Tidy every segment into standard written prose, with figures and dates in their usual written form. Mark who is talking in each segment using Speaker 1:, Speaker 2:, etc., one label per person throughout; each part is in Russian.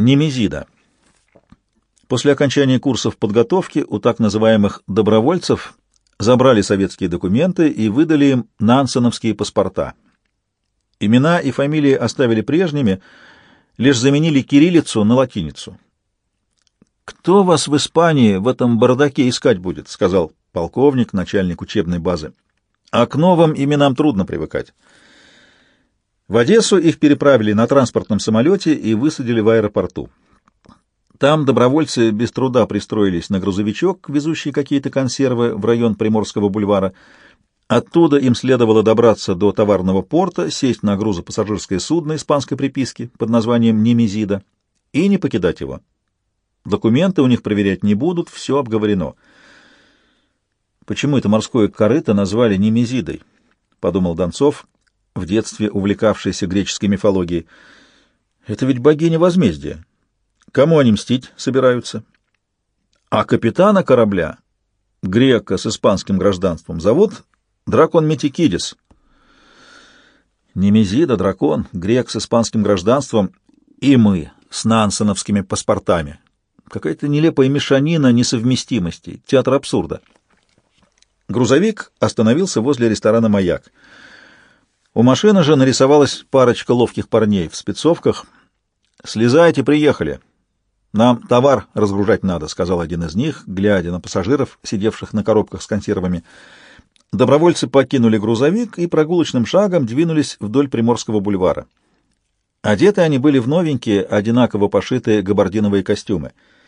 Speaker 1: Немезида. После окончания курсов подготовки у так называемых добровольцев забрали советские документы и выдали им нансеновские паспорта. Имена и фамилии оставили прежними, лишь заменили кириллицу на латиницу. «Кто вас в Испании в этом бардаке искать будет?» — сказал полковник, начальник учебной базы. «А к новым именам трудно привыкать». В Одессу их переправили на транспортном самолете и высадили в аэропорту. Там добровольцы без труда пристроились на грузовичок, везущий какие-то консервы в район Приморского бульвара. Оттуда им следовало добраться до товарного порта, сесть на грузопассажирское судно испанской приписки под названием «Немезида» и не покидать его. Документы у них проверять не будут, все обговорено. «Почему это морское корыто назвали Немезидой?» — подумал Донцов, в детстве увлекавшийся греческой мифологией. «Это ведь богиня возмездия. Кому они мстить собираются? А капитана корабля, грека с испанским гражданством, зовут Дракон Метикидис». Немезида, дракон, грек с испанским гражданством и мы с нансеновскими паспортами. Какая-то нелепая мешанина несовместимостей, театр абсурда. Грузовик остановился возле ресторана «Маяк». У машины же нарисовалась парочка ловких парней в спецовках. «Слезайте, приехали. Нам товар разгружать надо», — сказал один из них, глядя на пассажиров, сидевших на коробках с консервами. Добровольцы покинули грузовик и прогулочным шагом двинулись вдоль Приморского бульвара. Одеты они были в новенькие, одинаково пошитые габардиновые костюмы.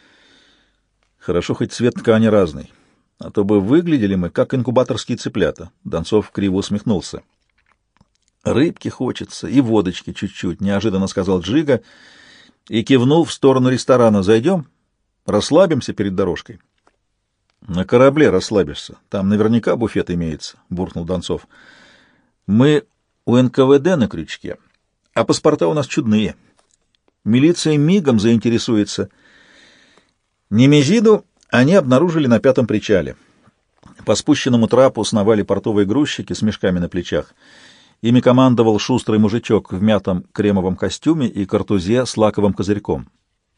Speaker 1: Хорошо, хоть цвет ткани разный, а то бы выглядели мы, как инкубаторские цыплята. Донцов криво усмехнулся. «Рыбки хочется и водочки чуть-чуть», — неожиданно сказал Джига и кивнул в сторону ресторана. «Зайдем? Расслабимся перед дорожкой». «На корабле расслабишься. Там наверняка буфет имеется», — буркнул Донцов. «Мы у НКВД на крючке, а паспорта у нас чудные. Милиция мигом заинтересуется». Немезиду они обнаружили на 5-м причале. По спущенному трапу сновали портовые грузчики с мешками на плечах. Ими командовал шустрый мужичок в мятом кремовом костюме и картузе с лаковым козырьком.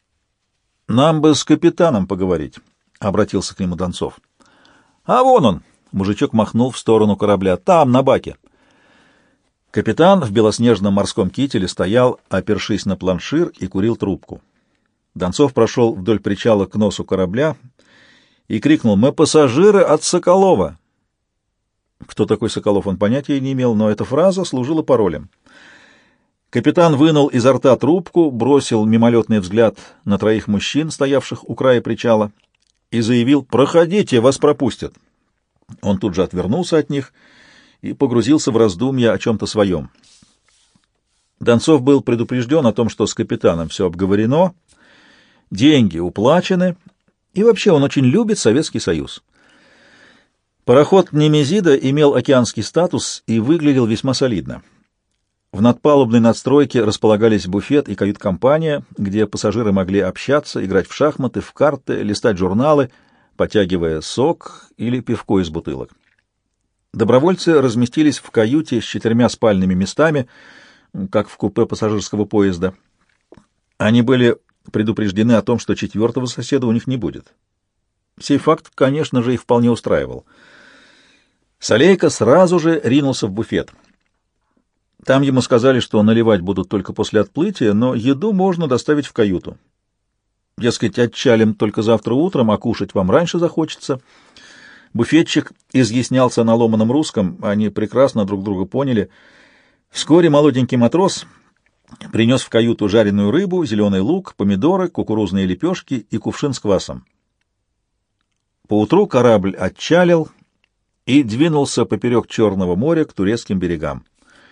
Speaker 1: «Нам бы с капитаном поговорить», — обратился к нему Донцов. «А вон он!» — мужичок махнул в сторону корабля. «Там, на баке». Капитан в белоснежном морском кителе стоял, опершись на планшир, и курил трубку. Донцов прошел вдоль причала к носу корабля и крикнул: «Мы пассажиры от Соколова!» Кто такой Соколов, он понятия не имел, но эта фраза служила паролем. Капитан вынул изо рта трубку, бросил мимолетный взгляд на 3 мужчин, стоявших у края причала, и заявил: «Проходите, вас пропустят». Он тут же отвернулся от них и погрузился в раздумья о чем-то своем. Донцов был предупрежден о том, что с капитаном все обговорено, деньги уплачены, и вообще он очень любит Советский Союз. Пароход «Немезида» имел океанский статус и выглядел весьма солидно. В надпалубной надстройке располагались буфет и кают-компания, где пассажиры могли общаться, играть в шахматы, в карты, листать журналы, потягивая сок или пивко из бутылок. Добровольцы разместились в каюте с 4 спальными местами, как в купе пассажирского поезда. Они были предупреждены о том, что 4-го соседа у них не будет. Сей факт, конечно же, их вполне устраивал. Солейко сразу же ринулся в буфет. Там ему сказали, что наливать будут только после отплытия, но еду можно доставить в каюту. Дескать, отчалим только завтра утром, а кушать вам раньше захочется. Буфетчик изъяснялся на ломаном русском, они прекрасно друг друга поняли. Вскоре молоденький матрос принес в каюту жареную рыбу, зеленый лук, помидоры, кукурузные лепешки и кувшин с квасом. Поутру корабль отчалил и двинулся поперек Черного моря к турецким берегам.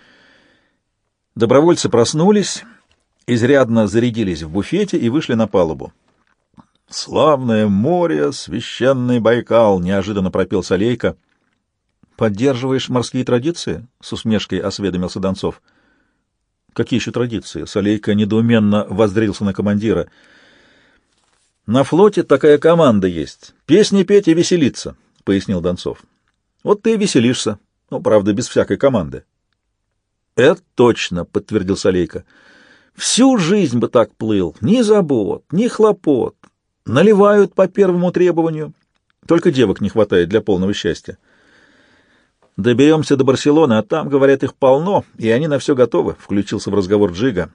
Speaker 1: Добровольцы проснулись, изрядно зарядились в буфете и вышли на палубу. «Славное море, священный Байкал!» — неожиданно пропел Солейко. «Поддерживаешь морские традиции?» — с усмешкой осведомился Донцов. «Какие еще традиции?» — Солейко недоуменно воззрился на командира. «На флоте такая команда есть. Песни петь и веселиться», — пояснил Донцов. «Вот ты и веселишься. Ну, правда, без всякой команды». «Это точно», — подтвердил Солейко. Всю жизнь бы так плыл, ни забот, ни хлопот. Наливают по первому требованию. Только девок не хватает для полного счастья. Доберемся до Барселоны, а там, говорят, их полно, и они на все готовы, — включился в разговор Джига.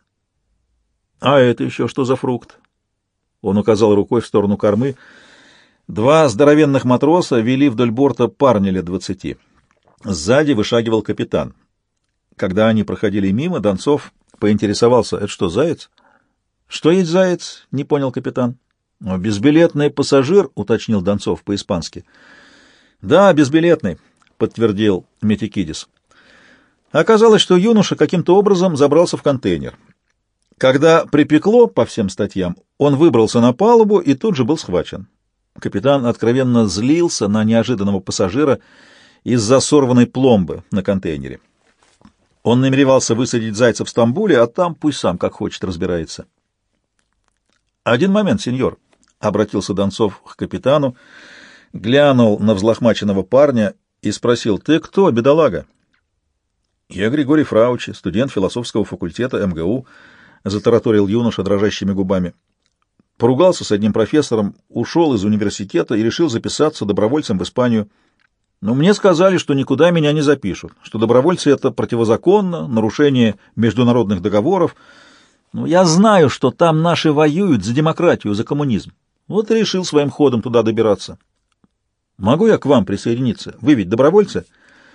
Speaker 1: А это еще что за фрукт? Он указал рукой в сторону кормы. Два здоровенных матроса вели вдоль борта парня лет 20. Сзади вышагивал капитан. Когда они проходили мимо, Донцов поинтересовался: «Это что, заяц?» «Что есть заяц?» — не понял капитан. «Безбилетный пассажир», — уточнил Донцов по-испански. «Да, безбилетный», — подтвердил Метикидис. Оказалось, что юноша каким-то образом забрался в контейнер. Когда припекло по всем статьям, он выбрался на палубу и тут же был схвачен. Капитан откровенно злился на неожиданного пассажира из-за сорванной пломбы на контейнере. Он намеревался высадить зайца в Стамбуле, а там пусть сам как хочет разбирается. «Один момент, сеньор», — обратился Донцов к капитану, глянул на взлохмаченного парня и спросил: «Ты кто, бедолага?» «Я Григорий Фраучи, студент философского факультета МГУ», — затараторил юноша дрожащими губами. «Поругался с одним профессором, ушел из университета и решил записаться добровольцем в Испанию. Но мне сказали, что никуда меня не запишут, что добровольцы — это противозаконно, нарушение международных договоров. Но я знаю, что там наши воюют за демократию, за коммунизм. Вот и решил своим ходом туда добираться. Могу я к вам присоединиться? Вы ведь добровольцы?»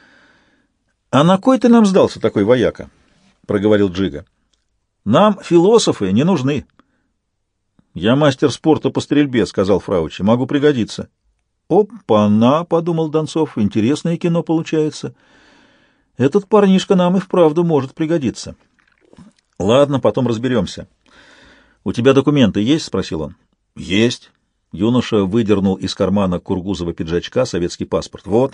Speaker 1: «А на кой ты нам сдался, такой вояка?» — проговорил Джига. «Нам философы не нужны». «Я мастер спорта по стрельбе», — сказал Фраучи. «Могу пригодиться». «Опа-на», — подумал Донцов, — «интересное кино получается. Этот парнишка нам и вправду может пригодиться». «Ладно, потом разберемся». «У тебя документы есть?» — спросил он. «Есть». Юноша выдернул из кармана кургузого пиджачка советский паспорт. «Вот».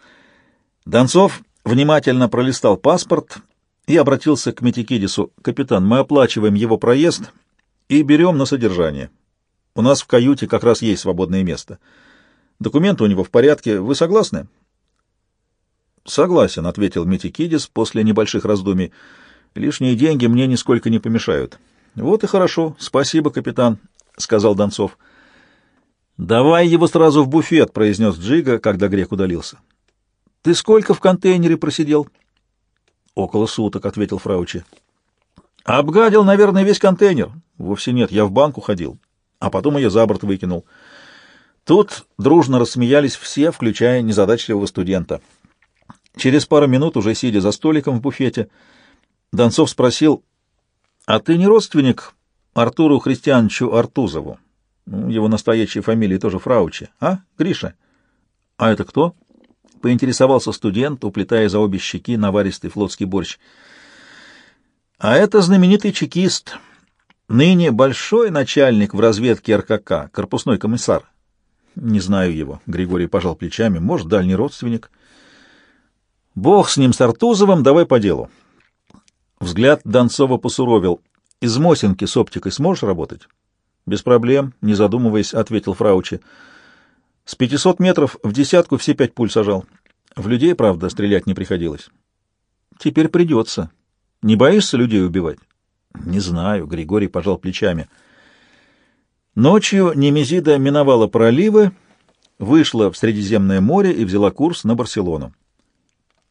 Speaker 1: Донцов внимательно пролистал паспорт и обратился к Метикидису: «Капитан, мы оплачиваем его проезд и берем на содержание. У нас в каюте как раз есть свободное место. Документы у него в порядке. Вы согласны?» «Согласен», — ответил Метикидис после небольших раздумий. «Лишние деньги мне нисколько не помешают». «Вот и хорошо. Спасибо, капитан», — сказал Донцов. «Давай его сразу в буфет», — произнес Джига, когда грек удалился. «Ты сколько в контейнере просидел?» «Около суток», — ответил Фраучи. «Обгадил, наверное, весь контейнер». «Вовсе нет, я в банку ходил, а потом ее за борт выкинул». Тут дружно рассмеялись все, включая незадачливого студента. Через пару минут, уже сидя за столиком в буфете, Донцов спросил: «А ты не родственник Артуру Христиановичу Артузову? Его настоящая фамилия тоже Фраучи, а, Гриша?» «А это кто?» — поинтересовался студент, уплетая за обе щеки наваристый флотский борщ. «А это знаменитый чекист, ныне большой начальник в разведке РКК, корпусной комиссар». «Не знаю его», — Григорий пожал плечами. «Может, дальний родственник». «Бог с ним, с Артузовым, давай по делу». Взгляд Донцова посуровил. «Из Мосинки с оптикой сможешь работать?» «Без проблем», — не задумываясь, ответил Фраучи. «С 500 метров в десятку все 5 пуль сажал. В людей, правда, стрелять не приходилось». «Теперь придется. Не боишься людей убивать?» «Не знаю», — Григорий пожал плечами. Ночью Немезида миновала проливы, вышла в Средиземное море и взяла курс на Барселону.